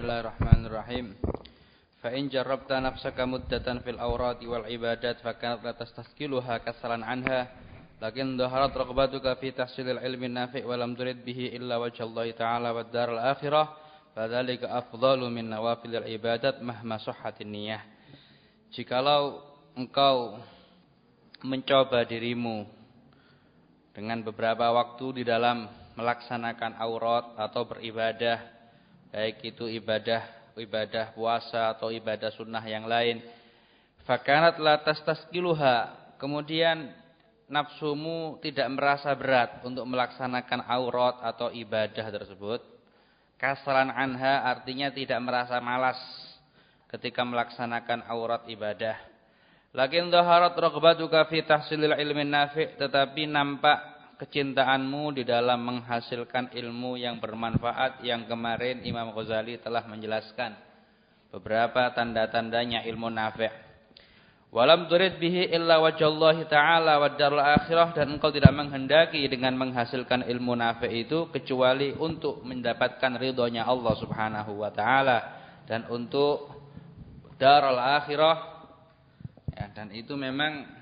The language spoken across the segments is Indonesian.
Bismillahirrahmanirrahim. Fa in jarrabta nafsaka muddatan fil awrati wal ibadat fa kanat la tastaskiluha kasalan anha lakin dhaharat raqbatuka fi tahsilil ilmi nafi' wa lam turid bihi illa wajhallahi ta'ala wad daral akhirah fadzalika afdalu min nawafilil ibadat mahma sahhatin niyyah. Jikalau engkau mencoba dirimu dengan beberapa waktu di dalam melaksanakan aurat atau beribadah, baik itu ibadah puasa atau ibadah sunnah yang lain, fakanat la tastaskiluha, kemudian nafsumu tidak merasa berat untuk melaksanakan aurat atau ibadah tersebut. Kasalan anha artinya tidak merasa malas ketika melaksanakan aurat ibadah. Lakin dhaharat raghbatuka fi tahsilil ilmi nafi', tetapi nampak kecintaanmu di dalam menghasilkan ilmu yang bermanfaat, yang kemarin Imam Ghazali telah menjelaskan beberapa tanda-tandanya ilmu nafi'. Walam turid bihi illa wajhallahi ta'ala wad darul akhirah, dan engkau tidak menghendaki dengan menghasilkan ilmu nafi' itu kecuali untuk mendapatkan ridhonya Allah Subhanahu wa taala dan untuk darul akhirah. Ya, dan itu memang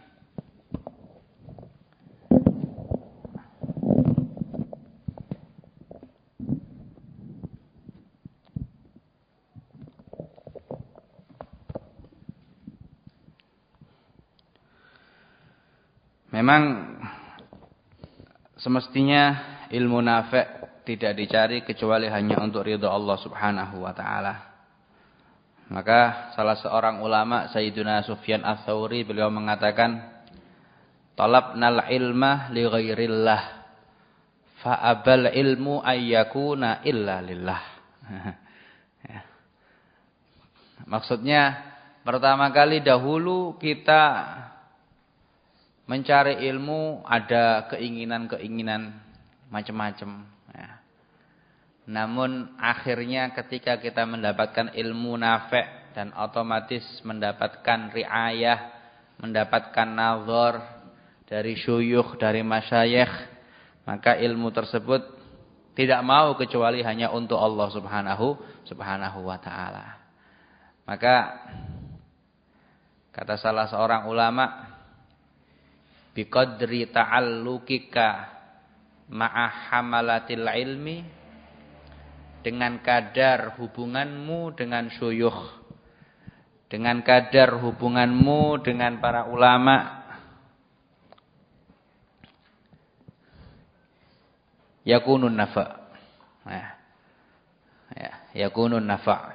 semestinya ilmu nafi' tidak dicari kecuali hanya untuk ridha Allah Subhanahu wa taala. Maka salah seorang ulama, Sayyiduna Sufyan Ats-Tsauri, beliau mengatakan, talabnal ilma li ghairillah fa abal ilmu ayyakuna illa lillah. Ya. Maksudnya pertama kali dahulu kita mencari ilmu ada keinginan-keinginan macam-macam. Ya. Namun akhirnya ketika kita mendapatkan ilmu nafi' dan otomatis mendapatkan riayah, mendapatkan nazar dari syuyukh, dari masyayikh, maka ilmu tersebut tidak mau kecuali hanya untuk Allah Subhanahu wa taala. Maka kata salah seorang ulama, biqadri ta'allukika ma'a hamalatil ilmi, dengan kadar hubunganmu dengan syuyukh, dengan kadar hubunganmu dengan para ulama, yakunun nafa'. Yakunun nafa'.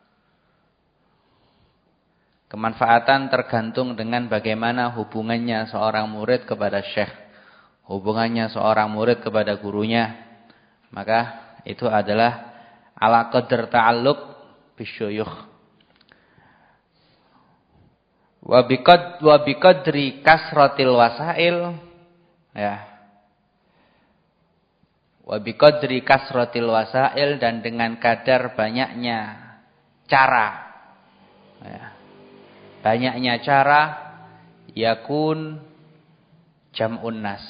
Kemanfaatan tergantung dengan bagaimana hubungannya seorang murid kepada syekh, hubungannya seorang murid kepada gurunya. Maka itu adalah ala qadar ta'alluq bisyuyukh. Wa biqadri kasratil wasail, ya. Wa biqadri kasratil wasail, dan dengan kadar banyaknya cara, ya. Banyaknya cara, yakun jam'un nas.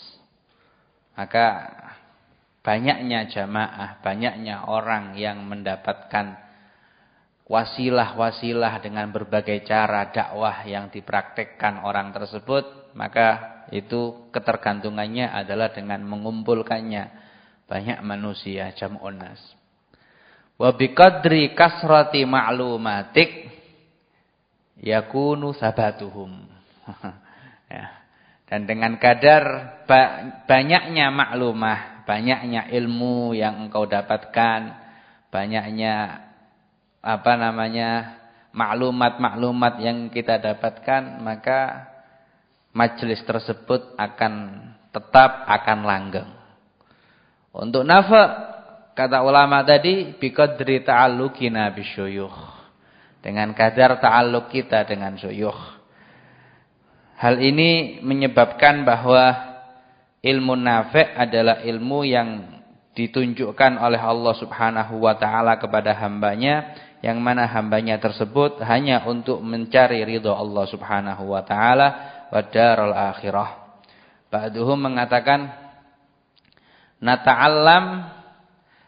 Maka banyaknya jamaah, banyaknya orang yang mendapatkan wasilah-wasilah dengan berbagai cara dakwah yang dipraktekkan orang tersebut, maka itu ketergantungannya adalah dengan mengumpulkannya banyak manusia, jam'un nas. Wa biqadri kasrati ma'lumatik yakunu sabatuhum. Ya. Dan dengan kadar banyaknya maklumah, banyaknya ilmu yang engkau dapatkan, banyaknya maklumat-maklumat yang kita dapatkan, maka majelis tersebut akan langgeng. Untuk nafa', kata ulama tadi, biqadri ta'alluqina bisyuyukh, dengan kadar ta'alluq kita dengan syuyukh. Hal ini menyebabkan bahwa ilmu nafi' adalah ilmu yang ditunjukkan oleh Allah Subhanahu wa taala kepada hambanya, yang mana hambanya tersebut hanya untuk mencari ridha Allah Subhanahu wa taala wa darul akhirah. Ba'duhum mengatakan, nata'allam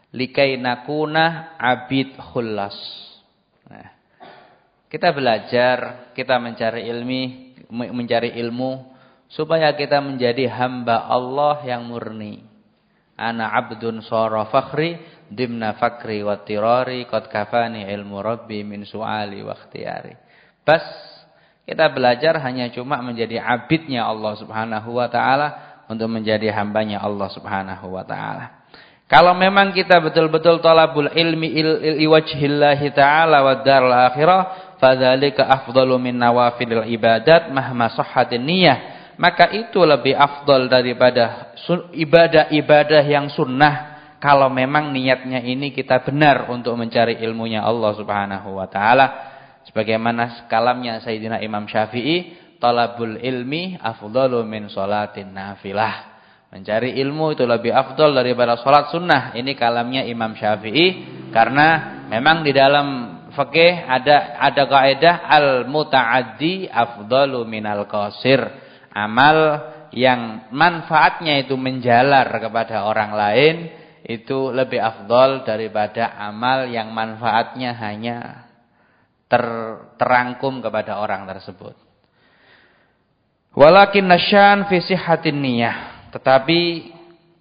likai nakuna abid khullas. Nah, kita belajar, kita mencari ilmu supaya kita menjadi hamba Allah yang murni. Ana abdun sara fakhri dimna fakri wa tirari qad kafani ilmu rabbi min su'ali wa ikhtiyari. Bas kita belajar hanya cuma menjadi abidnya Allah Subhanahu wa taala untuk menjadi hambanya Allah Subhanahu wa taala. Kalau memang kita betul-betul talabul ilmi liwajhillahi ta'ala wa darul akhirah, fadzalika afdalu min nawafilil ibadat mahma sahhatin niyyah. Maka itu lebih afdal daripada ibadah-ibadah yang sunnah kalau memang niatnya ini kita benar untuk mencari ilmunya Allah Subhanahu wa taala. Sebagaimana kalamnya Sayyidina Imam Syafi'i, talabul ilmi afdalu min sholatin nafilah. Mencari ilmu itu lebih afdal daripada sholat sunnah. Ini kalamnya Imam Syafi'i. Karena memang di dalam fikih ada kaidah al-muta'addi afdalu minal qasir. Amal yang manfaatnya itu menjalar kepada orang lain itu lebih afdal daripada amal yang manfaatnya hanya terangkum kepada orang tersebut. Walakin nasyan fi sihhatin niyyah. Tetapi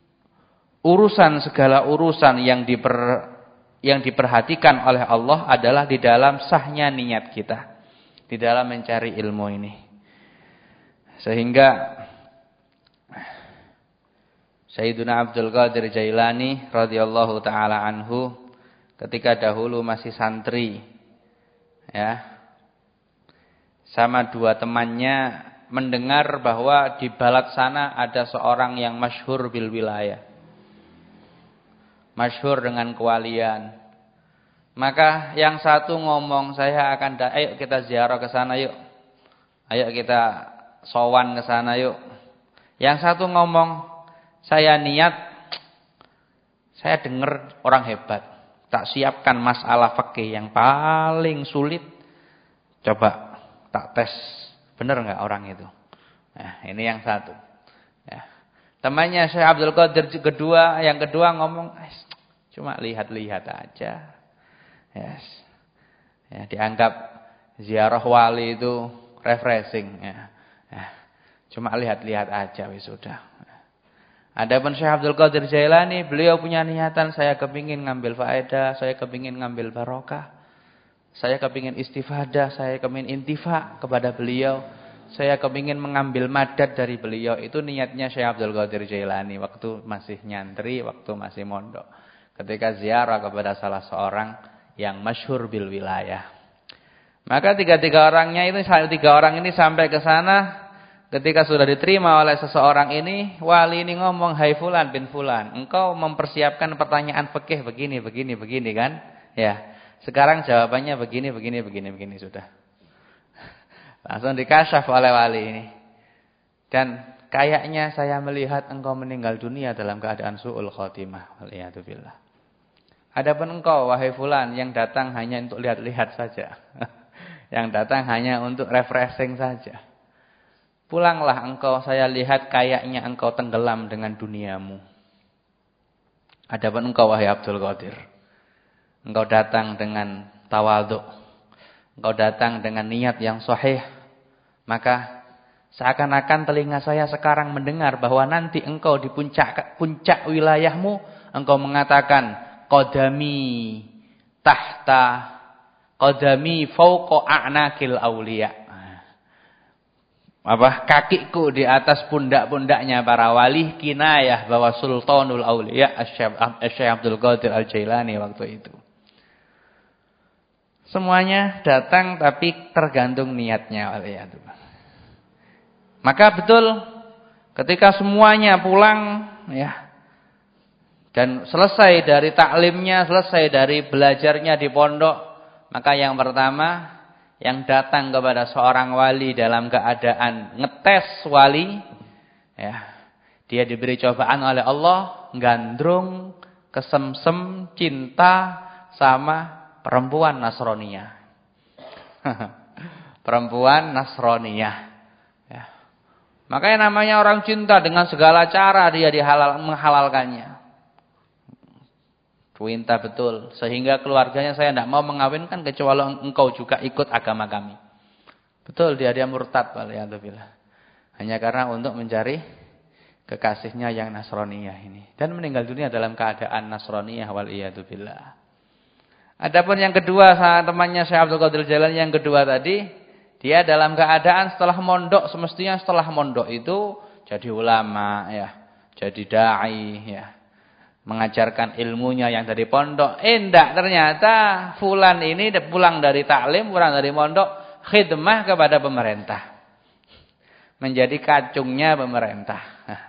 segala urusan yang diperhatikan oleh Allah adalah di dalam sahnya niat kita di dalam mencari ilmu ini. Sehingga Sayyiduna Abdul Qadir Jailani radhiyallahu taala anhu ketika dahulu masih santri ya, sama dua temannya mendengar bahwa di balat sana ada seorang yang masyhur bil wilayah. Masyhur dengan kewalian. Maka yang satu ngomong, saya akan ayo kita ziarah ke sana yuk. Ayo kita sowan ke sana yuk. Yang satu ngomong, saya niat, saya dengar orang hebat. Tak siapkan masalah fikih yang paling sulit. Coba tak tes. Benar enggak orang itu? Nah, ini yang satu. Ya. Temannya Syekh Abdul Qadir yang kedua ngomong, cuma lihat-lihat aja. Yes. Ya, dianggap ziarah wali itu refreshing. Ya. Ya. Cuma lihat-lihat aja wis sudah. Adapun Syekh Abdul Qadir Jailani, beliau punya niatan, saya kepingin ngambil faedah, saya kepingin ngambil barokah. Saya kepingin istifadah, saya kepingin intifa kepada beliau. Saya kepingin mengambil madad dari beliau. Itu niatnya Syekh Abdul Qadir Jailani waktu masih nyantri, waktu masih mondok. Ketika ziarah kepada salah seorang yang masyhur bil wilayah. Maka tiga orang ini sampai ke sana. Ketika sudah diterima oleh seseorang ini, wali ini ngomong, "Hai fulan bin fulan, engkau mempersiapkan pertanyaan fikih begini kan?" Ya. Sekarang jawabannya begini sudah. Langsung dikasyaf oleh wali ini. Dan kayaknya saya melihat engkau meninggal dunia dalam keadaan su'ul khotimah. Waliyatubillah. Adapun engkau wahai fulan yang datang hanya untuk lihat-lihat saja. Yang datang hanya untuk refreshing saja. Pulanglah engkau, saya lihat kayaknya engkau tenggelam dengan duniamu. Adapun engkau wahai Abdul Qadir, engkau datang dengan tawadhu. Engkau datang dengan niat yang sahih. Maka seakan-akan telinga saya sekarang mendengar bahwa nanti engkau di puncak wilayahmu, engkau mengatakan qadami fauqa a'naqil auliya. Kakiku di atas pundak-pundaknya para wali, kinayah bahwa Sultanul Auliya Syekh Abdul Qadir Al-Jailani waktu itu. Semuanya datang tapi tergantung niatnya. Maka betul ketika semuanya pulang ya, dan selesai dari taklimnya, selesai dari belajarnya di pondok, maka yang pertama yang datang kepada seorang wali dalam keadaan ngetes wali ya, dia diberi cobaan oleh Allah, gandrung, kesemsem, cinta sama perempuan Nasroniyah. Perempuan Nasroniyah. Ya. Makanya namanya orang cinta, dengan segala cara dia menghalalkannya. Perintah betul. Sehingga keluarganya saya tidak mau mengawinkan kecuali engkau juga ikut agama kami. Betul, dia murtad. Waliyadzubillah. Hanya karena untuk mencari kekasihnya yang Nasraniyah ini. Dan meninggal dunia dalam keadaan Nasraniyah. Waliyadzubillah. Adapun yang kedua, temannya Syekh Abdul Qadir Jailani yang kedua tadi, dia dalam keadaan setelah mondok, semestinya setelah mondok itu jadi ulama, ya, jadi dai, ya. Mengajarkan ilmunya yang dari pondok. Enggak, ternyata fulan ini pulang dari taklim, pulang dari pondok, khidmah kepada pemerintah. Menjadi kacungnya pemerintah.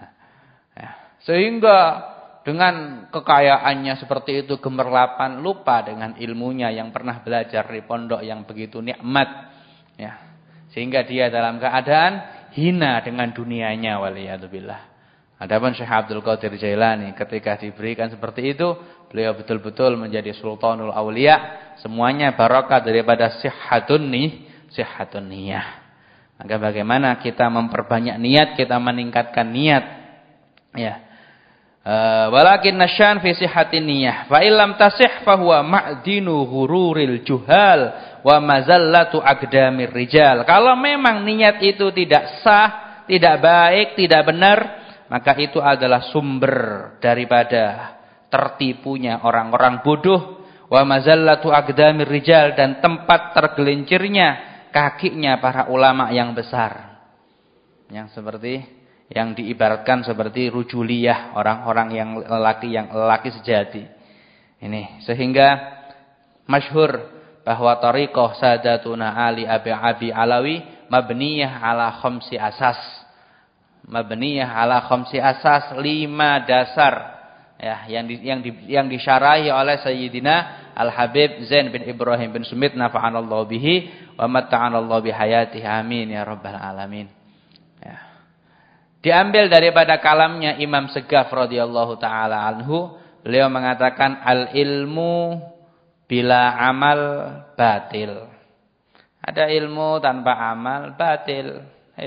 Sehingga dengan kekayaannya seperti itu gemerlapan, lupa dengan ilmunya yang pernah belajar di pondok yang begitu nikmat. Ya. Sehingga dia dalam keadaan hina dengan dunianya, waliyadzubillah. Adapun Syekh Abdul Qadir Jailani ketika diberikan seperti itu, beliau betul-betul menjadi sultanul aulia. Semuanya barokah daripada sihhatun niyah. Maka bagaimana kita memperbanyak niat, kita meningkatkan niat. Ya. Walakin nasyan fi sihhatin niyah. Fa illam tasih fa huwa ma'dinu ghururil juhal wa mazallatu aqdamir rijal. Kalau memang niat itu tidak sah, tidak baik, tidak benar, maka itu adalah sumber daripada tertipunya orang-orang bodoh, wa mazallatu aqdamir rijal, dan tempat tergelincirnya kakinya para ulama yang besar. Yang seperti yang diibaratkan seperti rujuliyah, orang-orang yang lelaki sejati. Ini sehingga masyhur bahwa thariqah Sadatuna Ali Abi Alawi mabniyah ala khamsi asas. Mabniyah ala khamsi asas, 5 dasar, ya, yang disyarahi oleh Sayyidina Al-Habib Zain bin Ibrahim bin Sumit nafa'anallahu bihi wa matta'anallahu bihayatihi amin ya rabbal alamin. Ya. Diambil daripada kalamnya Imam Segaf radhiyallahu taala anhu, beliau mengatakan al-ilmu bila amal batil. Ada ilmu tanpa amal batil.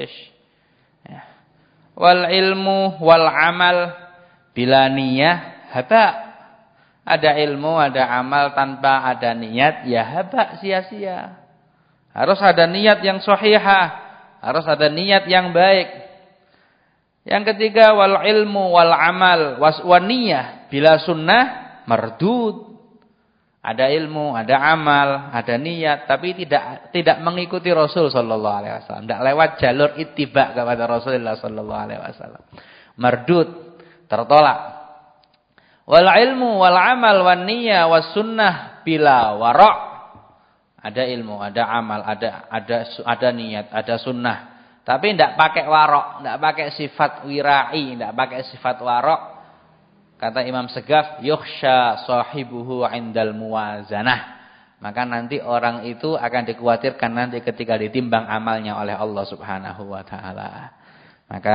Ya. Wal ilmu wal amal bila niyah haba. Ada ilmu, ada amal tanpa ada niat, ya haba, sia-sia. Harus ada niat yang sahihah, harus ada niat yang baik. Yang ketiga wal ilmu wal amal wan niyah bila sunnah mardud. Ada ilmu, ada amal, ada niat, tapi tidak mengikuti Rasul sallallahu alaihi wasallam, tidak lewat jalur ittiba kepada Rasulullah sallallahu alaihi wasallam. Mardud, tertolak. Wal ilmu wal amal wan niyah was sunnah bila wara'. Ada ilmu, ada amal, ada niat, ada sunnah. Tapi tidak pakai warok, tidak pakai sifat wirai, tidak pakai sifat warok. Kata Imam Segaf, yukhsha sahibuhu indal muwazanah. Maka nanti orang itu akan dikhawatirkan nanti ketika ditimbang amalnya oleh Allah Subhanahu wa taala. Maka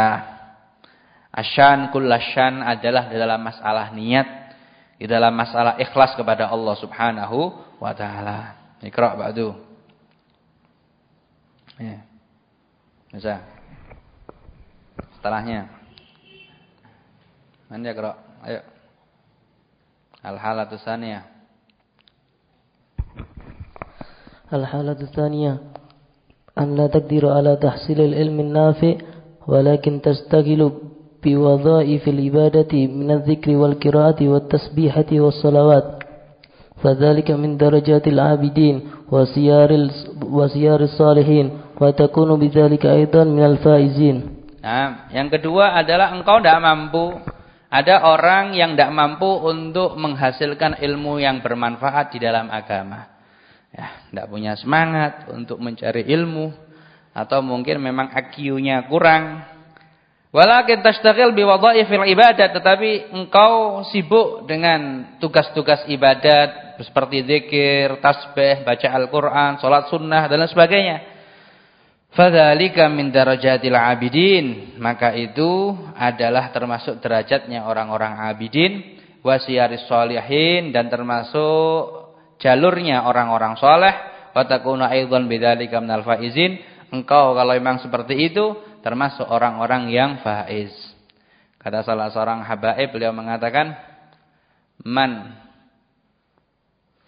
asyan kullasyan adalah di dalam masalah niat, di dalam masalah ikhlas kepada Allah Subhanahu wa taala. Iqra' ba'du. Ya. Bisa. Setelahnya. Mana Iqra'? Ayo. Al-halatu tsaniyah. Al-halatu tsaniyah an la taqdiru ala tahsil al-ilm an-nafi' walakin tastaghilu bi wadha'if al-ibadati min adh-dhikri wal-qira'ati wat-tasbihati was-salawat. فذلك من درجات العابدين وسيار الصالحين وتكون بذلك أيضا من الفائزين. Nah, yang kedua adalah engkau tidak mampu. Ada orang yang tidak mampu untuk menghasilkan ilmu yang bermanfaat di dalam agama. Ya, tidak punya semangat untuk mencari ilmu, atau mungkin memang IQ-nya kurang. Walakin tashtagil biwadhaifil ibadat, tetapi engkau sibuk dengan tugas-tugas ibadat seperti zikir, tasbih, baca Al-Qur'an, salat sunnah dan lain sebagainya. Fadzalika min darajatil abidin, maka itu adalah termasuk derajatnya orang-orang abidin, wasiyaris sholihin, dan termasuk jalurnya orang-orang saleh, wa takuna aidzan bidzalika minal faizin. Engkau kalau memang seperti itu termasuk orang-orang yang faiz. Kata salah seorang habaib, beliau mengatakan, man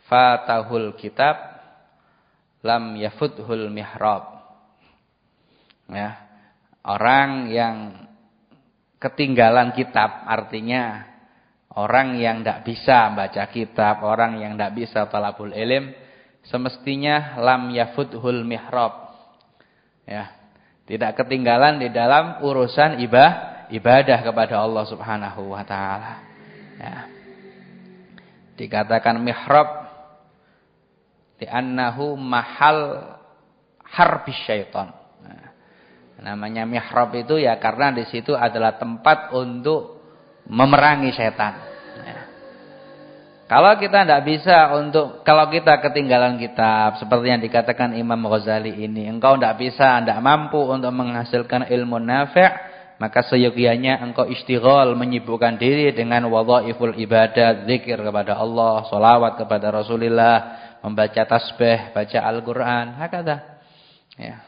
fatahul kitab lam yafuthul mihrab. Ya. Orang yang ketinggalan kitab, artinya orang yang tidak bisa baca kitab, orang yang tidak bisa talabul ilm, semestinya lam yafuthul mihrab. Ya. Tidak ketinggalan di dalam urusan ibadah kepada Allah Subhanahu wa taala. Ya. Dikatakan mihrab li'annahu mahal harbis syaitan. Nah, namanya mihrab itu ya karena di situ adalah tempat untuk memerangi setan. Ya. Kalau kita tidak bisa kalau kita ketinggalan kitab seperti yang dikatakan Imam Ghazali ini, engkau tidak bisa, tidak mampu untuk menghasilkan ilmu nafi', maka seyogianya engkau istighol, menyibukkan diri dengan wadhaiful ibadat, zikir kepada Allah, sholawat kepada Rasulullah, membaca tasbih, baca Al-Quran, hakadha. Ya.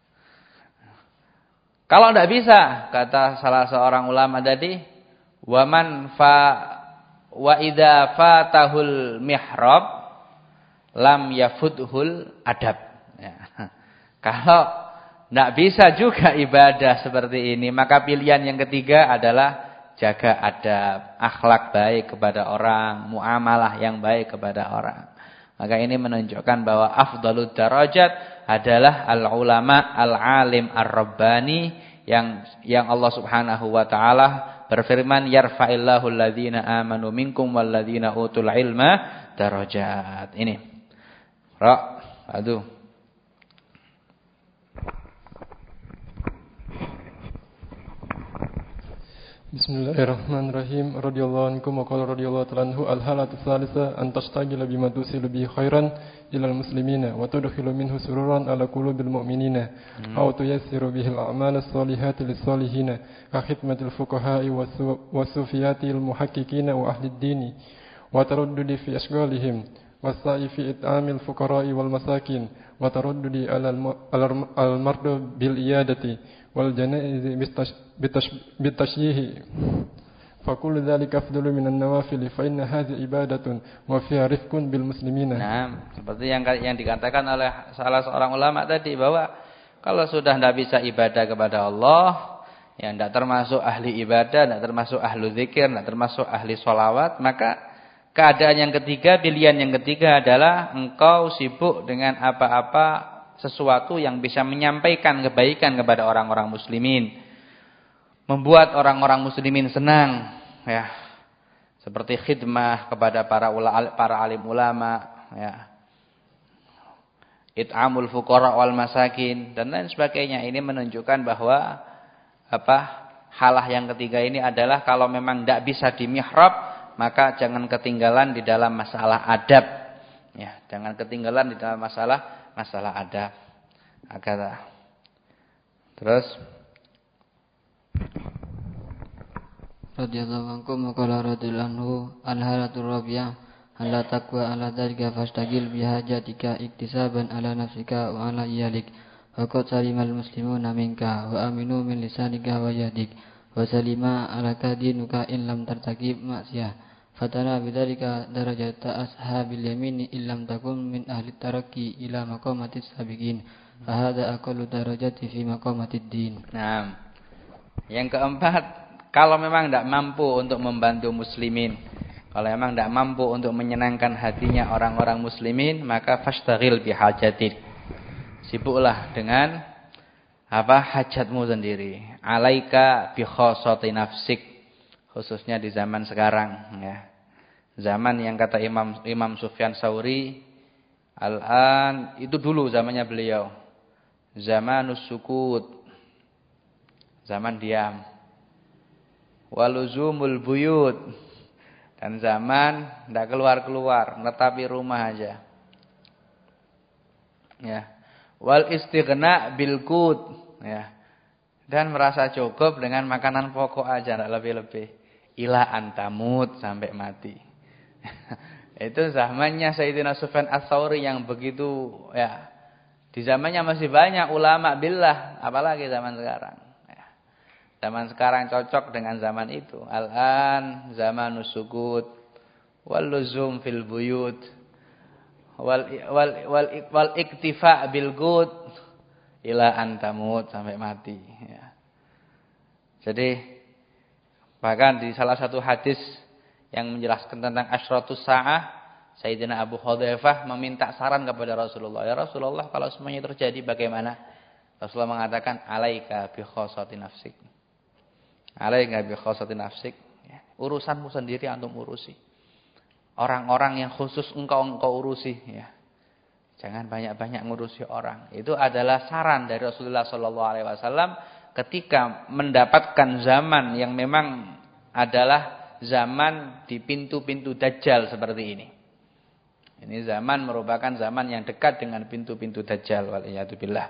Kalau tidak bisa, kata salah seorang ulama tadi, wa idza fatahul mihrab lam yafuthul adab. Ya. Kalau tidak bisa juga ibadah seperti ini, maka pilihan yang ketiga adalah jaga adab, akhlak baik kepada orang, muamalah yang baik kepada orang. Maka ini menunjukkan bahwa afdalud darajat adalah al-ulama al-alim ar-rabbani yang Allah Subhanahu wa taala berfirman yarfa'illahu alladhina amanu minkum walladhina utul ilma darajat. Ini. Aduh. Bismillahirrahmanirrahim. Radhiyallahu ankum wa qala radhiyallahu ta'ala anhu al-halatu tsalitsa an tashtagila bima tusilu bi khairan ilal muslimina wa tudkhilu minhu sururan ala qulubil mu'minina aw tuyassiru bihi al-a'mal as-solihati lis-solihina ka khidmatil fuqaha'i was-sufiyatil muhaqqiqina wa ahli ad-din wa taraddudi fi ashghalihim was-sa'i fi it'amil fuqara'i wal masakin wa taraddudi ala al-mardu bil iyadati wal janaiz bitashyihi fa kullu dhalika afdalu minan nawafil fa inna hadhihi ibadatun wa fiha rifqun bil muslimina. Nah, seperti yang dikatakan oleh salah seorang ulama tadi bahwa kalau sudah tidak bisa ibadah kepada Allah, yang tidak termasuk ahli ibadah, tidak termasuk ahlu zikir, tidak termasuk ahli sholawat, maka keadaan yang ketiga, pilihan yang ketiga adalah engkau sibuk dengan apa-apa sesuatu yang bisa menyampaikan kebaikan kepada orang-orang muslimin, membuat orang-orang muslimin senang, ya, seperti khidmah kepada para alim ulama, ya, it'amul fuqara wal masakin dan lain sebagainya. Ini menunjukkan bahwa halah yang ketiga ini adalah kalau memang tidak bisa di mihrab, maka jangan ketinggalan di dalam masalah adab, ya, jangan ketinggalan di dalam masalah adab. Agak. Terus radhiyallahu ankum wa qala radhiyallahu anhu al-halatul rabi'ah alla taqwa ala dzalika fastagil bihajatika iktisaban ala nafsika wa ala iyalik wa qad salimal muslimuna minka wa aminu min lisanika wa yadik wa salima ala kadinuka in lam tartakib ma'siyah fatana bidzalika darajata ashabil yamin illam takun min ahli tarakki ila maqamatis sabiqin fa hadza aqallu darajati fi maqamatid din. Nah, yang keempat, kalau memang tidak mampu untuk membantu muslimin, kalau memang tidak mampu untuk menyenangkan hatinya orang-orang muslimin, maka fastaghil bihajatik. Sibuklah dengan hajatmu sendiri. Alaika bi khassati nafsik, khususnya di zaman sekarang, ya. Zaman yang kata Imam Sufyan Tsauri, al-an itu dulu zamannya beliau. Zamanus sukut, zaman diam. Waluzumul buyut, dan zaman tidak keluar-keluar, tetapi rumah aja. Ya. Wal istighna bil qut, ya. Dan merasa cukup dengan makanan pokok aja, tidak lebih-lebih. Ila antamut, sampai mati. Itu zamannya Sayyidina Sufyan Ats-Tsauri yang begitu, ya. Di zamannya masih banyak ulama billah, apalagi zaman sekarang. Ya. Zaman sekarang cocok dengan zaman itu. Al-an zamanus sukut wal luzum fil buyut. wal iktifa bil good ila antamut, sampai mati ya. Jadi bahkan di salah satu hadis yang menjelaskan tentang asyratus saah, Sayyidina Abu Hudzaifah meminta saran kepada Rasulullah. Ya Rasulullah, kalau semuanya terjadi bagaimana? Rasulullah mengatakan, alaika bi khassati nafsik. Alaika bi khassati nafsik. Ya, urusanmu sendiri antum urusi. Orang-orang yang khusus engkau urusi. Ya. Jangan banyak-banyak ngurusi orang. Itu adalah saran dari Rasulullah SAW ketika mendapatkan zaman yang memang adalah zaman di pintu-pintu Dajjal seperti ini. Ini zaman merupakan zaman yang dekat dengan pintu-pintu Dajjal. Waliyatubillah.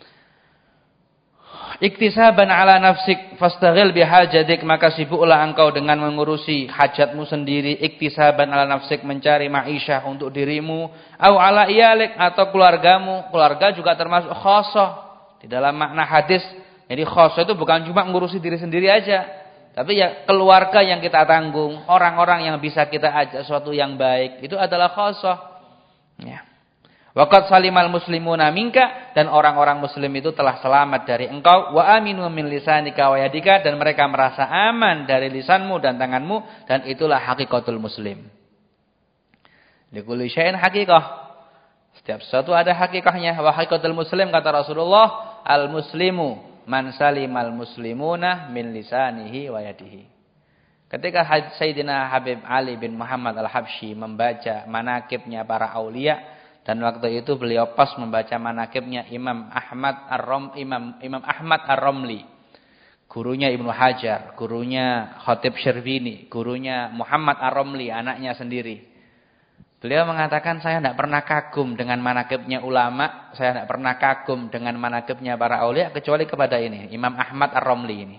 Iktisaban ala nafsik fastaghil bihajatik, maka sibuklah engkau dengan mengurusi hajatmu sendiri. Iktisaban ala nafsik, mencari ma'isyah untuk dirimu. Au ala iyalik, atau keluargamu. Keluarga juga termasuk khosoh. Di dalam makna hadis, jadi khosoh itu bukan cuma mengurusi diri sendiri aja. Tapi ya keluarga yang kita tanggung, orang-orang yang bisa kita ajak sesuatu yang baik, itu adalah khosoh. Ya. Waqad salimal muslimuna minka, dan orang-orang muslim itu telah selamat dari engkau. Wa aminu min lisanika wa yadika, dan mereka merasa aman dari lisanmu dan tanganmu, dan itulah hakikatul muslim. Likulli syai'in haqiqah. Setiap sesuatu ada hakikahnya. Wa hakikatul muslim, kata Rasulullah, al-muslimu man salimal muslimuna min lisanihi wa yadihi. Ketika Sayyidina Habib Ali bin Muhammad Al-Habsyi membaca manaqibnya para aulia, dan waktu itu beliau pas membaca manaqibnya Imam Ahmad Ar-Ramli, gurunya Ibnu Hajar, gurunya Khatib Syarbini, gurunya Muhammad Ar-Ramli, anaknya sendiri. Beliau mengatakan, saya tidak pernah kagum dengan manaqibnya ulama, saya tidak pernah kagum dengan manaqibnya para aulia, kecuali kepada ini, Imam Ahmad Ar-Ramli ini.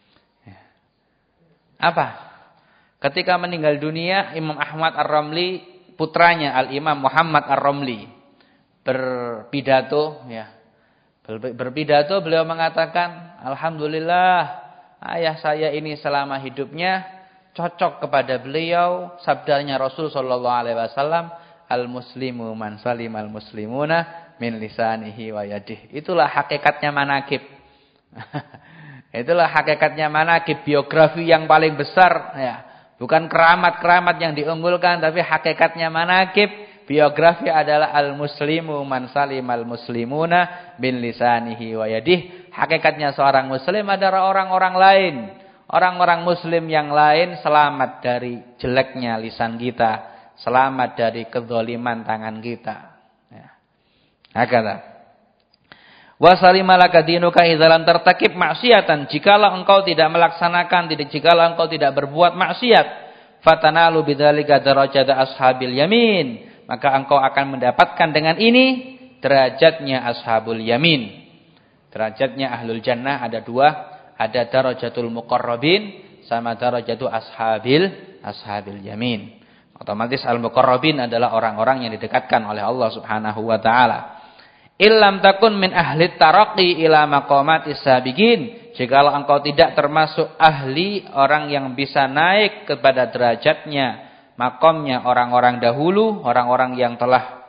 Apa? Ketika meninggal dunia, Imam Ahmad Ar-Ramli, putranya Al-Imam Muhammad Ar-Ramli, berpidato, ya. Berpidato, beliau mengatakan, alhamdulillah, ayah saya ini selama hidupnya cocok kepada beliau sabdanya Rasul sallallahu alaihi wasallam, al-muslimu man salimal muslimuna min lisanihi wa yadihi. Itulah hakikatnya manaqib. Itulah hakikatnya manaqib, biografi yang paling besar ya. Bukan keramat-keramat yang diunggulkan, tapi hakikatnya manaqib, biografi adalah al-muslimu man salimal muslimuna min lisanihi wa yadihi. Hakikatnya seorang muslim adalah orang-orang lain. Orang-orang muslim yang lain selamat dari jeleknya lisan kita, selamat dari kezaliman tangan kita. Ya. Hakata. Wa salimalaka dinuka idza lam tartakib maksiatan, jikalau engkau tidak melaksanakan, jikalau engkau tidak berbuat maksiat, fatanalu bidzalika darajat ashabil yamin, maka engkau akan mendapatkan dengan ini derajatnya ashabul yamin. Derajatnya ahlul jannah ada dua. Ada darajatul muqarrabin sama darajatul ashabil yamin. Otomatis al-muqarrabin adalah orang-orang yang didekatkan oleh Allah Subhanahu wa taala. Illam takun min ahli taraqi ila maqamatis sabiqin. Jikalau engkau tidak termasuk ahli orang yang bisa naik kepada derajatnya, makomnya orang-orang dahulu, orang-orang yang telah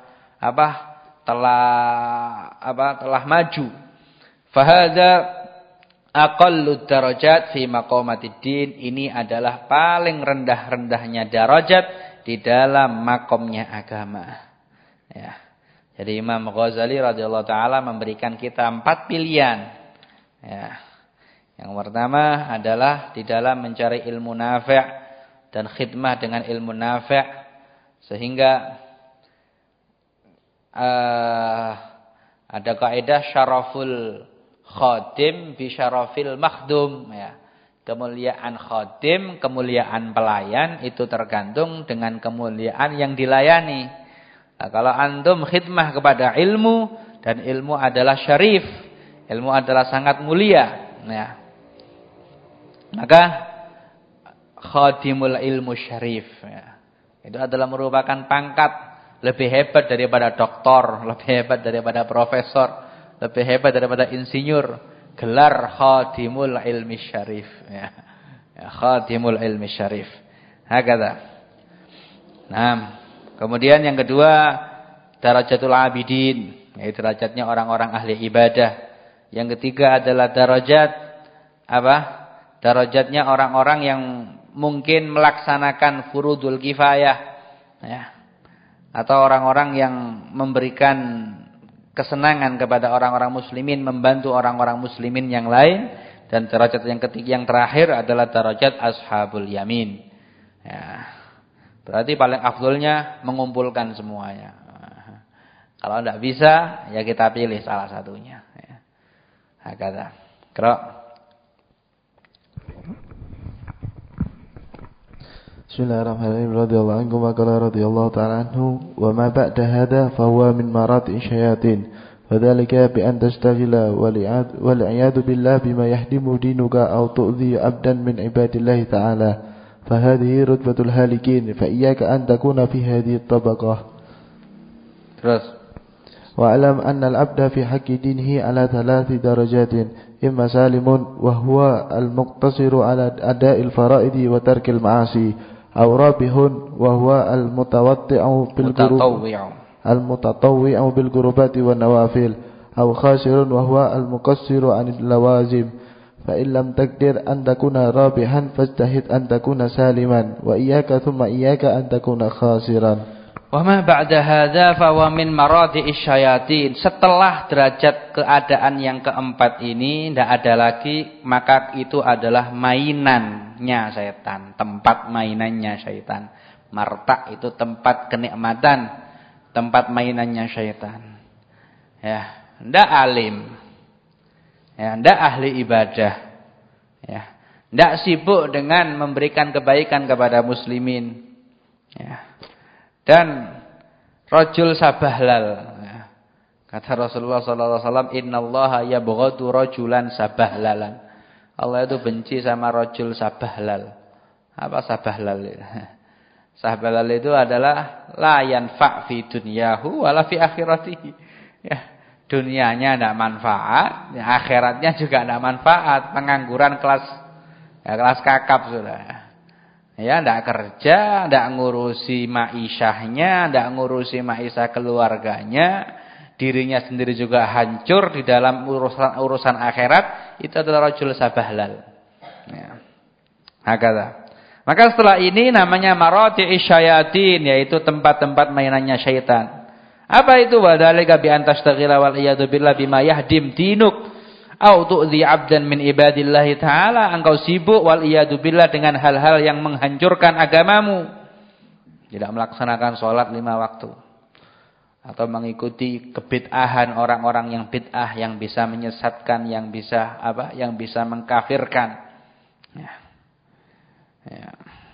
maju. Fahadza aqallu darajat fi maqamatid din, ini adalah paling rendah-rendahnya derajat di dalam makomnya agama. Ya. Jadi Imam Ghazali radhiyallahu taala memberikan kita 4 pilihan. Ya. Yang pertama adalah di dalam mencari ilmu nafi' dan khidmah dengan ilmu nafi', sehingga ada kaidah syaraful khadim bi syarafil makhdum, ya. Kemuliaan khadim, kemuliaan pelayan itu tergantung dengan kemuliaan yang dilayani. Nah, kalau antum khidmah kepada ilmu, dan ilmu adalah syarif, ilmu adalah sangat mulia, ya, maka khadimul ilmu syarif, ya, itu adalah merupakan pangkat lebih hebat daripada doktor, lebih hebat daripada profesor, lebih hebat daripada insinyur, gelar khadimul ilmi syarif, ya. Ya, khadimul ilmi syarif. Hakata. Nah, kemudian yang kedua, darajatul abidin, yaitu derajatnya orang-orang ahli ibadah. Yang ketiga adalah darajat apa? Darajatnya orang-orang yang mungkin melaksanakan furudul kifayah, ya. Atau orang-orang yang memberikan kesenangan kepada orang-orang muslimin, membantu orang-orang muslimin yang lain. Dan derajat yang ketiga, yang terakhir adalah derajat ashabul yamin. Ya. Berarti paling afdolnya mengumpulkan semuanya. Kalau tidak bisa, ya kita pilih salah satunya. Ya. Hakata. Qira. Bismillahirrahmanirrahim. Radhiyallahu anhu wa qala radhiyallahu ta'ala anhu wa ma ba'da hadha fa huwa min marati syayatin. وذلك بأن تشتغل والعياذ بالله بما يهدم دينك أو تؤذي عبدا من عباد الله تعالى فهذه رتبة الهالكين فإياك أن تكون في هذه الطبقة. Terus. واعلم أن العبد في حق دينه على 3 درجات إما سالم وهو المقتصر على أداء الفرائض وترك المعاصي أو رابح وهو المتطوع بالقربات والنوافل أو خاسر وهو المقصر عن اللوازم فإن لم تقدر أن تكون رابحا فاجتهد أن تكون سالما وإياك ثم إياك أن تكون خاسرا. Wama ba'da hadza fa wa min maradi'isy syayatin. Setelah derajat keadaan yang keempat ini tidak ada lagi, maka itu adalah mainannya syaitan, tempat mainannya syaitan. Marta itu tempat kenikmatan, tempat mainannya syaitan. Ya, ndak alim. Ya, ndak ahli ibadah. Ya, ndak sibuk dengan memberikan kebaikan kepada muslimin. Ya. Dan rajul sabahlal. Ya. Kata Rasulullah sallallahu alaihi wasallam, "Innallaha yabghadu rajulan sabahlalan." Allah itu benci sama rajul sabahlal. Apa sabahlal itu? Sabahlal itu adalah la yanfa' fi dunyahu wala fi akhiratihi. Ya, dunianya enggak manfaat, ya, akhiratnya juga enggak manfaat, pengangguran kelas kakap sudah. Ya, enggak kerja, enggak ngurusi ma'isyahnya, enggak ngurusi ma'isyah keluarganya, dirinya sendiri juga hancur di dalam urusan akhirat, itu adalah rajul sabahlal. Ya. Hakala. Maka setelah ini namanya marati'isy syayatin, yaitu tempat-tempat mainannya syaitan. Apa itu? Wadzalika bi antastaghila wal iyadu billah bima yahdim dinuk. Au tu'dhi 'abdan min ibadillahi ta'ala, engkau sibuk wal iyadu billah dengan hal-hal yang menghancurkan agamamu. Tidak melaksanakan sholat 5 waktu. Atau mengikuti kebid'ahan orang-orang yang bid'ah, yang bisa menyesatkan, yang bisa yang bisa mengkafirkan. Ya. Ya.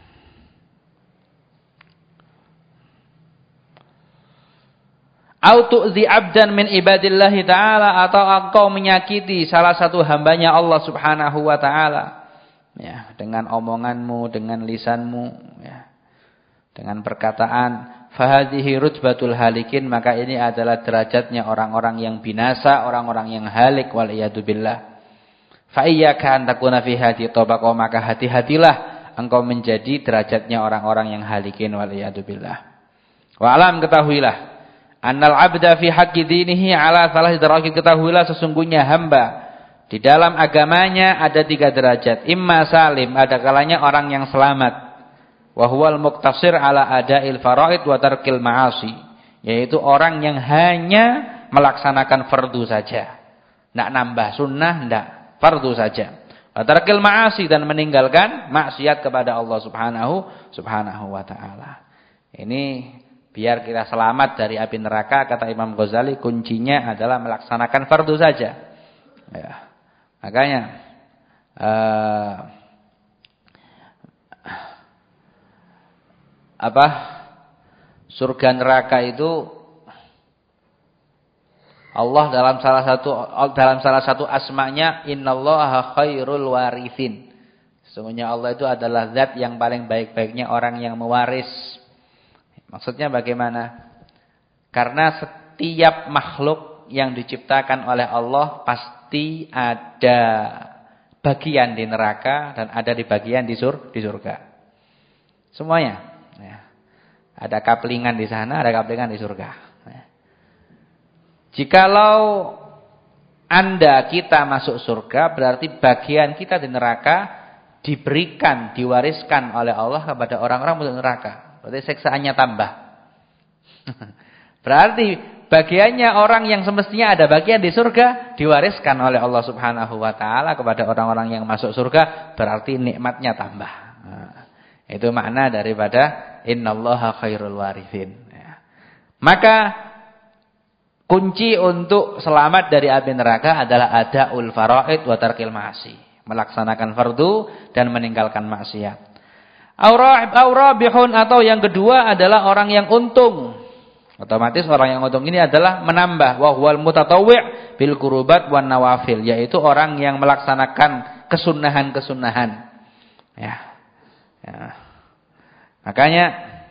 Au tu'dhi 'abdan min ibadillahi ta'ala, atau engkau menyakiti salah satu hambanya Allah Subhanahu wa taala. Ya, dengan omonganmu, dengan lisanmu, ya. Dengan perkataan, fahadhihi rutbatul halikin, maka ini adalah derajatnya orang-orang yang binasa, orang-orang yang halik wal iyadu billah. Fa iyyaka an takuna fi hadhihi tabaqah, maka hati-hatilah engkau menjadi derajatnya orang-orang yang halikin wal iyadu billah. Wa alam, ketahuilah, annal abda fi haqqi dinihi ala thalath darajat, ketahuilah sesungguhnya hamba di dalam agamanya ada 3 derajat. Imma salim, ada kalanya orang yang selamat. Wa huwal muqtasir ala ada'il faraid wa tarkil ma'asi, yaitu orang yang hanya melaksanakan fardu saja. Enggak nambah sunnah, enggak, fardu saja. Wa tarkil ma'asi, dan meninggalkan maksiat kepada Allah Subhanahu wa taala. Ini biar kita selamat dari api neraka, kata Imam Ghazali, kuncinya adalah melaksanakan fardu saja. Ya. Makanya surga neraka itu Allah dalam salah satu asmanya, innallaha khairul warithin. Sesungguhnya Allah itu adalah zat yang paling baik-baiknya orang yang mewaris. Maksudnya bagaimana? Karena setiap makhluk yang diciptakan oleh Allah pasti ada bagian di neraka dan ada di bagian di surga. Semuanya. Ya. Ada kaplingan di sana, ada kaplingan di surga. Ya. Jikalau kita masuk surga, berarti bagian kita di neraka diberikan, diwariskan oleh Allah kepada orang-orang masuk neraka. Berarti siksaannya tambah. Berarti bagiannya orang yang semestinya ada bagian di surga diwariskan oleh Allah Subhanahu wa taala kepada orang-orang yang masuk surga, berarti nikmatnya tambah. Nah, itu makna daripada innallaha khairul warithin. Ya. Maka kunci untuk selamat dari api neraka adalah adaul faraid wa tarkil ma'asi. Melaksanakan fardu dan meninggalkan maksiat. Aurabihun atau yang kedua adalah orang yang untung. Otomatis orang yang untung ini adalah menambah wa huwal mutatawwi' bil qurubat wan nawafil, yaitu orang yang melaksanakan kesunahan-kesunahan. Ya. Makanya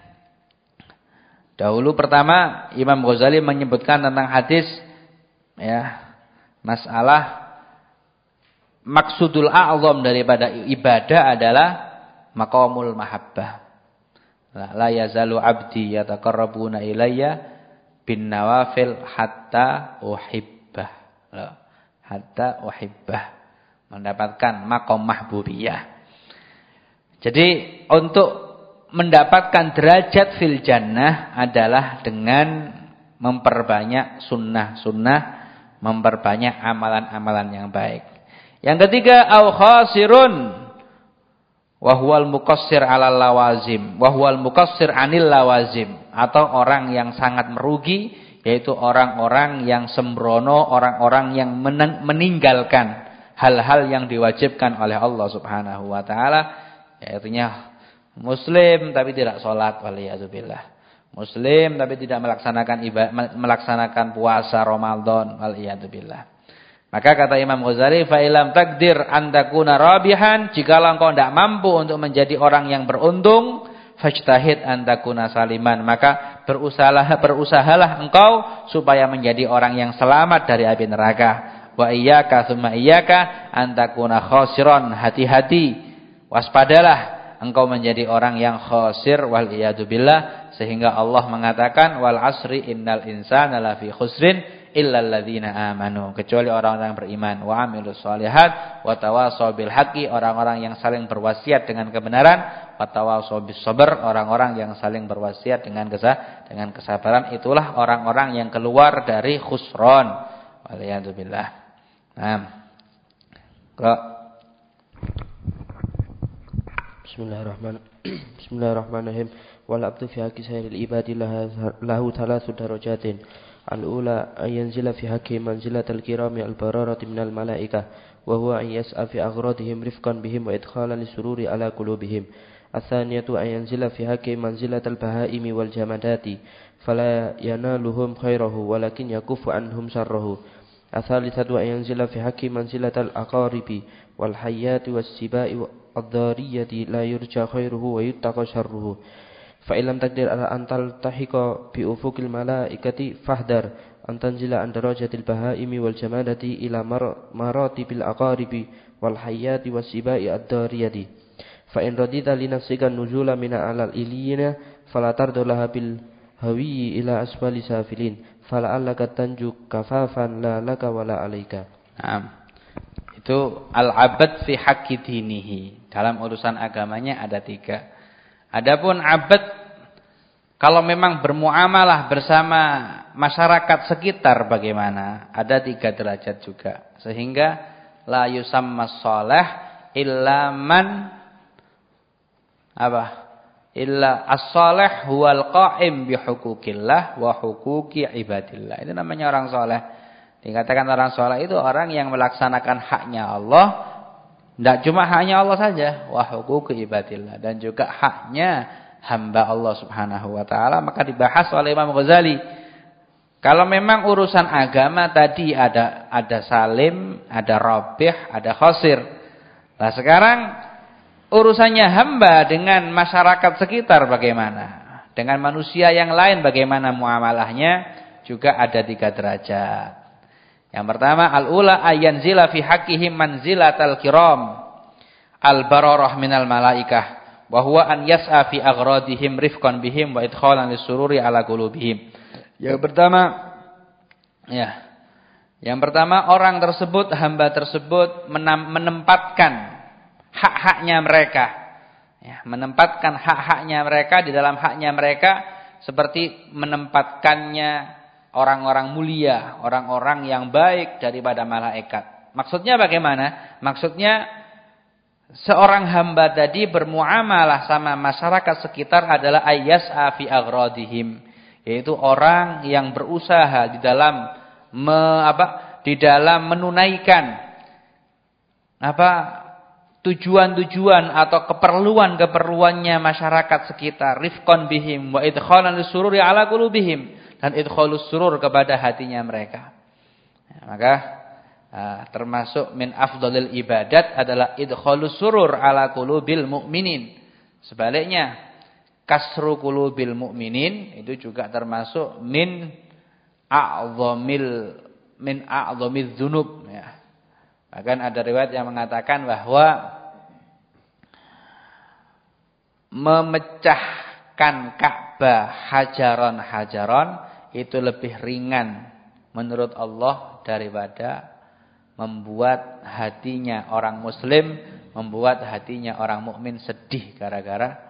dahulu pertama Imam Ghazali menyebutkan tentang hadis ya, masalah maksudul a'zam daripada ibadah adalah maqamul mahabbah. La yazalu abdi yataqarrabuna ilayya bin nawafil hatta uhibbah. Hatta uhibbah. Mendapatkan maqam mahbubiyah. Jadi untuk mendapatkan derajat fil jannah adalah dengan memperbanyak sunnah-sunnah, memperbanyak amalan-amalan yang baik. Yang ketiga, au khasirun wa huwal muqassir 'alal lawazim, wa huwal muqassir 'anil lawazim, atau orang yang sangat merugi, yaitu orang-orang yang sembrono, orang-orang yang meninggalkan hal-hal yang diwajibkan oleh Allah Subhanahu wa taala, yaitu muslim tapi tidak salat, waliyadzubillah. Muslim tapi tidak melaksanakan puasa Ramadan, waliyadzubillah. Maka kata Imam Ghazali, fa ilam takdir an takuna rabihan, jikalau engkau tidak mampu untuk menjadi orang yang beruntung, fajtahid an takuna saliman, maka berusahalah engkau supaya menjadi orang yang selamat dari api neraka. Wa iyyaka tsumma iyyaka an takuna khasiran, hati-hati, waspadalah engkau menjadi orang yang khasir, wal iyadu billah, sehingga Allah mengatakan wal asri innal insana lafi khusrin illal ladzina amanu, kecuali orang-orang yang beriman, wa amilus shalihat wa tawasaw bil haqqi, orang-orang yang saling berwasiat dengan kebenaran, wa tawasaw bis sabr, orang-orang yang saling berwasiat dengan kesabaran. Itulah orang-orang yang keluar dari khusran, waliyadu billah. Nah, Bismillahirrahmanirrahim. Wal abdu fi haqqi sairil ibadi lahu thalathu darajatin. Al-ula an yanzila fi haqqi manzilatal kirami al-bararati minal malaikah, wa huwa an yas'a fi aghradihim rifqan bihim wa idkhalan lisururi ala qulubihim. Ats-tsaniyatu an yanzila fi haqqi manzilatal bahaimi wal jamadati, fala yanaluhum khairahu walakin yakuffu anhum syarrahu. Ats-tsalitsatu an yanzila fi haqqi manzilatal aqaribi wal hayyati was sibai ad-dariyati la yurja khairuhu wa yuttaqa syarruhu. Fa illam takdir ala antal tahiqa bi ufuqil malaikati fahdar an tanzila an darajatil bahaimi wal jamadati ila maratibil aqaribi wal hayyati was sibai ad-dariyati. Fa in radita li nafsika nuzula min alal iliyina fala tardulaha bil hawi ila asfali safilin fala allaka tanju kafafan la laka wala alaika. Itu al-abad fi haqqi dinihi. Dalam urusan agamanya ada 3. Adapun abad kalau memang bermuamalah bersama masyarakat sekitar bagaimana? Ada 3 derajat juga. Sehingga la yusammas shalih illa man illa as-shalih huwal qa'im bi huquqillah wa huquqi ibadillah. Itu namanya orang saleh. Dikatakan orang saleh itu orang yang melaksanakan haknya Allah. Tidak cuma haknya Allah saja, wa huquqi ibadillah, dan juga haknya hamba Allah Subhanahu wa taala. Maka dibahas oleh Imam Ghazali. Kalau memang urusan agama tadi ada salim, ada rabih, ada khasir. Nah, sekarang urusannya hamba dengan masyarakat sekitar bagaimana? Dengan manusia yang lain bagaimana muamalahnya? Juga ada 3 derajat. Yang pertama, al-ula ayanzila fi haqqihim manzilatal kiram al-bararah minal malaikah wa huwa an yas'a fi aghradihim rifqan bihim wa idkhalan lisururi ala qulubihim. Yang pertama, Ya. Yang pertama, orang tersebut, hamba tersebut menempatkan hak-haknya mereka. Ya, menempatkan hak-haknya mereka di dalam haknya mereka seperti menempatkannya orang-orang mulia, orang-orang yang baik daripada malaikat. Maksudnya bagaimana? Maksudnya seorang hamba tadi bermuamalah sama masyarakat sekitar adalah ayyas'a fi aghradihim, yaitu orang yang berusaha di dalam menunaikan tujuan-tujuan atau keperluan-keperluannya masyarakat sekitar, rifqan bihim wa idkhalan lisururi ala qulubihim, dan idkhalus surur kepada hatinya mereka. Maka termasuk min afdhalil ibadat adalah idkhalus surur ala qulubil mu'minin. Sebaliknya, kasru qulubil mu'minin itu juga termasuk min a'zamiz dzunub, ya. Bahkan ada riwayat yang mengatakan bahwa memecahkan Ka'bah hajaron itu lebih ringan menurut Allah daripada membuat hatinya orang muslim, membuat hatinya orang mukmin sedih gara-gara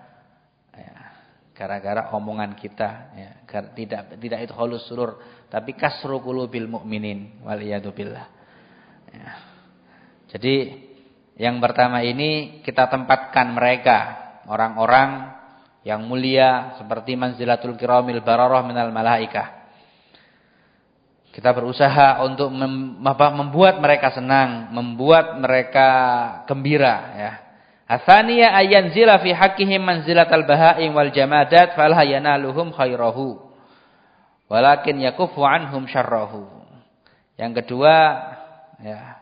omongan kita, ya. Tidak idkhalus surur, tapi kasru qulubil mu'minin wal iyadu billah. Ya. Jadi yang pertama ini kita tempatkan mereka orang-orang yang mulia seperti manzilatul kiramil bararah minal malaikah. Kita berusaha untuk membuat mereka senang, membuat mereka gembira, ya. Atsaniya ayanzila fi haqqihim manzilatal bahaim wal jamadat fala yanaluhum khairahu walakin yakuffu anhum syarrahu. Yang kedua, ya.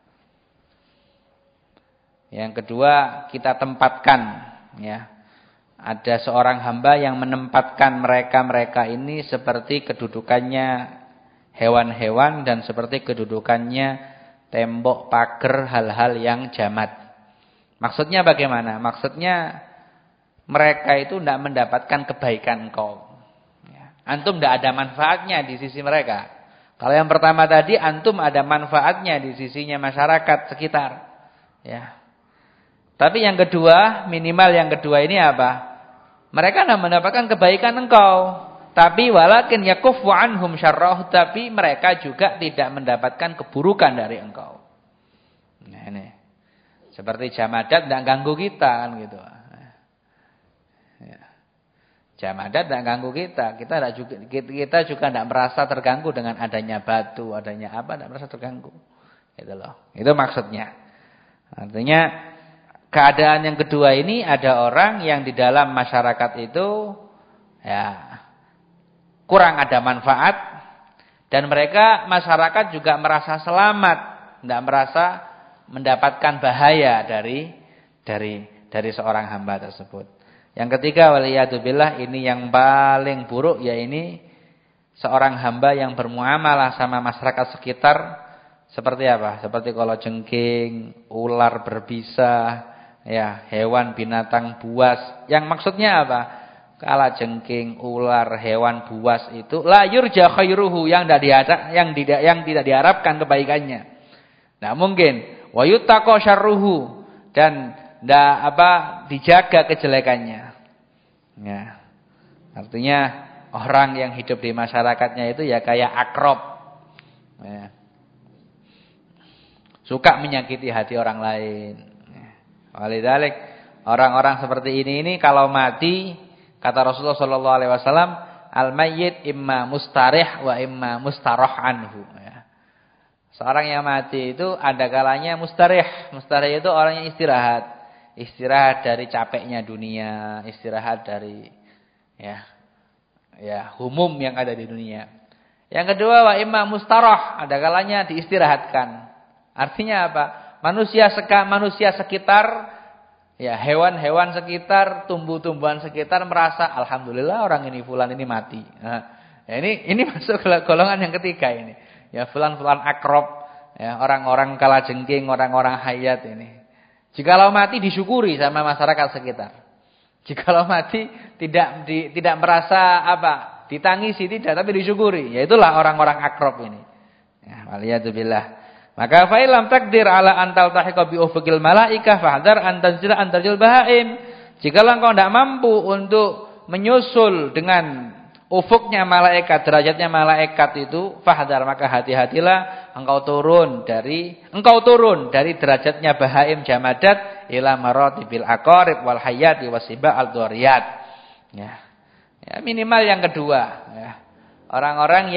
Yang kedua, kita tempatkan, ya. Ada seorang hamba yang menempatkan mereka ini seperti kedudukannya hewan-hewan dan seperti kedudukannya tembok pagar hal-hal yang jamat. Maksudnya bagaimana? Maksudnya mereka itu tidak mendapatkan kebaikan engkau. Ya. Antum tidak ada manfaatnya di sisi mereka. Kalau yang pertama tadi, antum ada manfaatnya di sisinya masyarakat sekitar. Ya. Tapi yang kedua, minimal yang kedua ini apa? Mereka tidak mendapatkan kebaikan engkau. Tapi walakin yakuffu anhum syarrahu, tapi mereka juga tidak mendapatkan keburukan dari engkau. Nah ini. Seperti jamadat tidak ganggu kita kan gitu. Ya. Jamadat tidak ganggu kita. Kita juga tidak merasa terganggu dengan adanya batu, adanya apa, tidak merasa terganggu. Gitu loh. Itu maksudnya. Artinya keadaan yang kedua ini ada orang yang di dalam masyarakat itu ya kurang ada manfaat dan mereka masyarakat juga merasa selamat, tidak merasa mendapatkan bahaya dari seorang hamba tersebut. Yang ketiga, waliyatubillah, ini yang paling buruk, ya ini seorang hamba yang bermuamalah sama masyarakat sekitar seperti apa? Seperti kalajengking, ular berbisa, ya, hewan binatang buas. Yang maksudnya apa? Kalajengking, ular, hewan buas itu la yurja khairuhu, yang tidak diharapkan kebaikannya. Nah, mungkin wa yuttaqo syarruhu, dan dijaga kejelekannya. Ya. Artinya orang yang hidup di masyarakatnya itu ya kayak akrab. Ya. Suka menyakiti hati orang lain. Ya. Walidzalik orang-orang seperti ini kalau mati, kata Rasulullah sallallahu alaihi wasallam, al-mayyit imma mustarih wa imma mustarah anhu. Ya. Seorang yang mati itu ada kalanya mustarih. Mustarih itu orang yang istirahat. Istirahat dari capeknya dunia, istirahat dari humum yang ada di dunia. Yang kedua, wa imma mustarah, ada kalanya diistirahatkan. Artinya apa? Manusia sekitar, ya hewan-hewan sekitar, tumbuh-tumbuhan sekitar merasa alhamdulillah orang ini fulan ini mati. Nah, ya ini masuk ke golongan yang ketiga ini. Ya fulan-fulan akrab, ya orang-orang kalajengking, orang-orang hayat ini. Jikalau mati disyukuri sama masyarakat sekitar. Jikalau mati tidak merasa ditangisi tidak, tapi disyukuri. Yaitulah orang-orang akrab ini. Ya, waliyadzubillah. Maka fa illam takdir ala antal tahiqa bi ufuqil malaikah fahdar an tanzil bahaim. Jika engkau tidak mampu untuk menyusul dengan ufuknya malaikat, derajatnya malaikat itu, fahdar, maka hati-hatilah engkau turun dari derajatnya bahaim jamadat ila maratibil aqarib wal hayati wasiba al-duriyat. Ya. Ya, minimal yang kedua, ya. Orang-orang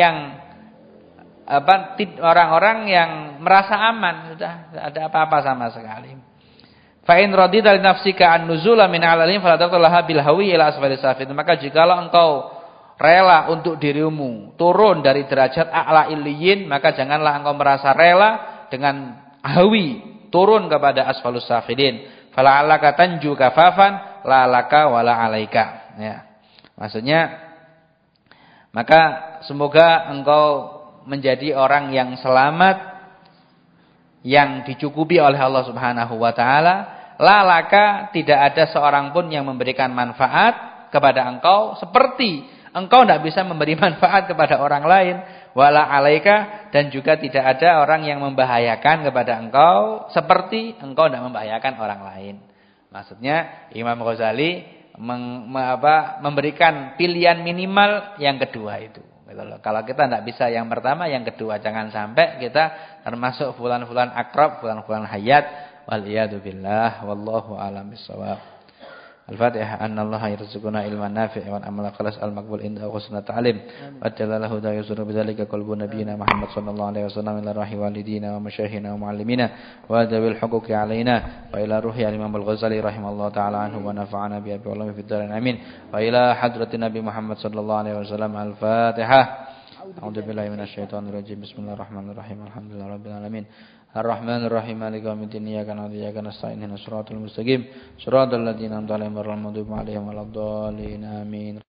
yang merasa aman, sudah tidak ada apa-apa sama sekali. Fa in radita li nafsika an nuzula min alalim fala taqulaha bil hawi ila asfali safin. Maka jikalau engkau rela untuk dirimu turun dari derajat a'la illiyin, maka janganlah engkau merasa rela dengan hawi turun kepada asfalus safilin. Fala alaka tanju kafafan la laka wala alaika. Ya. Maksudnya, maka semoga engkau menjadi orang yang selamat, yang dicukupi oleh Allah Subhanahu wa taala. La laka, tidak ada seorang pun yang memberikan manfaat kepada engkau seperti engkau tidak bisa memberi manfaat kepada orang lain. Wala alaika, dan juga tidak ada orang yang membahayakan kepada engkau seperti engkau tidak membahayakan orang lain. Maksudnya Imam Ghazali memberikan pilihan minimal yang kedua itu. Kalau kita tidak bisa yang pertama, yang kedua. Jangan sampai kita termasuk fulan-fulan akrab, fulan-fulan hayat. Waliyadu billah. Wallahu a'lam bishawab. Al-Fatihah. Annallaha yarzuquna ilman nafi' wa amalan khalas al-maqbul inda husnul ta'lim. Wa jalalahu da yusuru bidzalika qalbu nabiyina Muhammad sallallahu alaihi wasallam ila rahi walidina wa masyayikhina wa muallimina wa dawil huquqi alaina wa ila ruhi al-Imam Al-Ghazali rahimallahu ta'ala anhu wa nafa'ana bi ulumi fid dharain amin. Wa ila hadratin Nabi Muhammad sallallahu alaihi wasallam. Al-Fatihah. A'udzu billahi minasyaitonir rajim. Bismillahirrahmanirrahim. Alhamdulillahirabbil alamin. Ar-Rahmanir Rahim Maliki yaumiddin. Iyyaka na'budu wa iyyaka nasta'in. Ihdinas siratal mustaqim. Shiratal ladzina an'amta 'alaihim ghairil maghdubi 'alaihim waladdallin. Amin.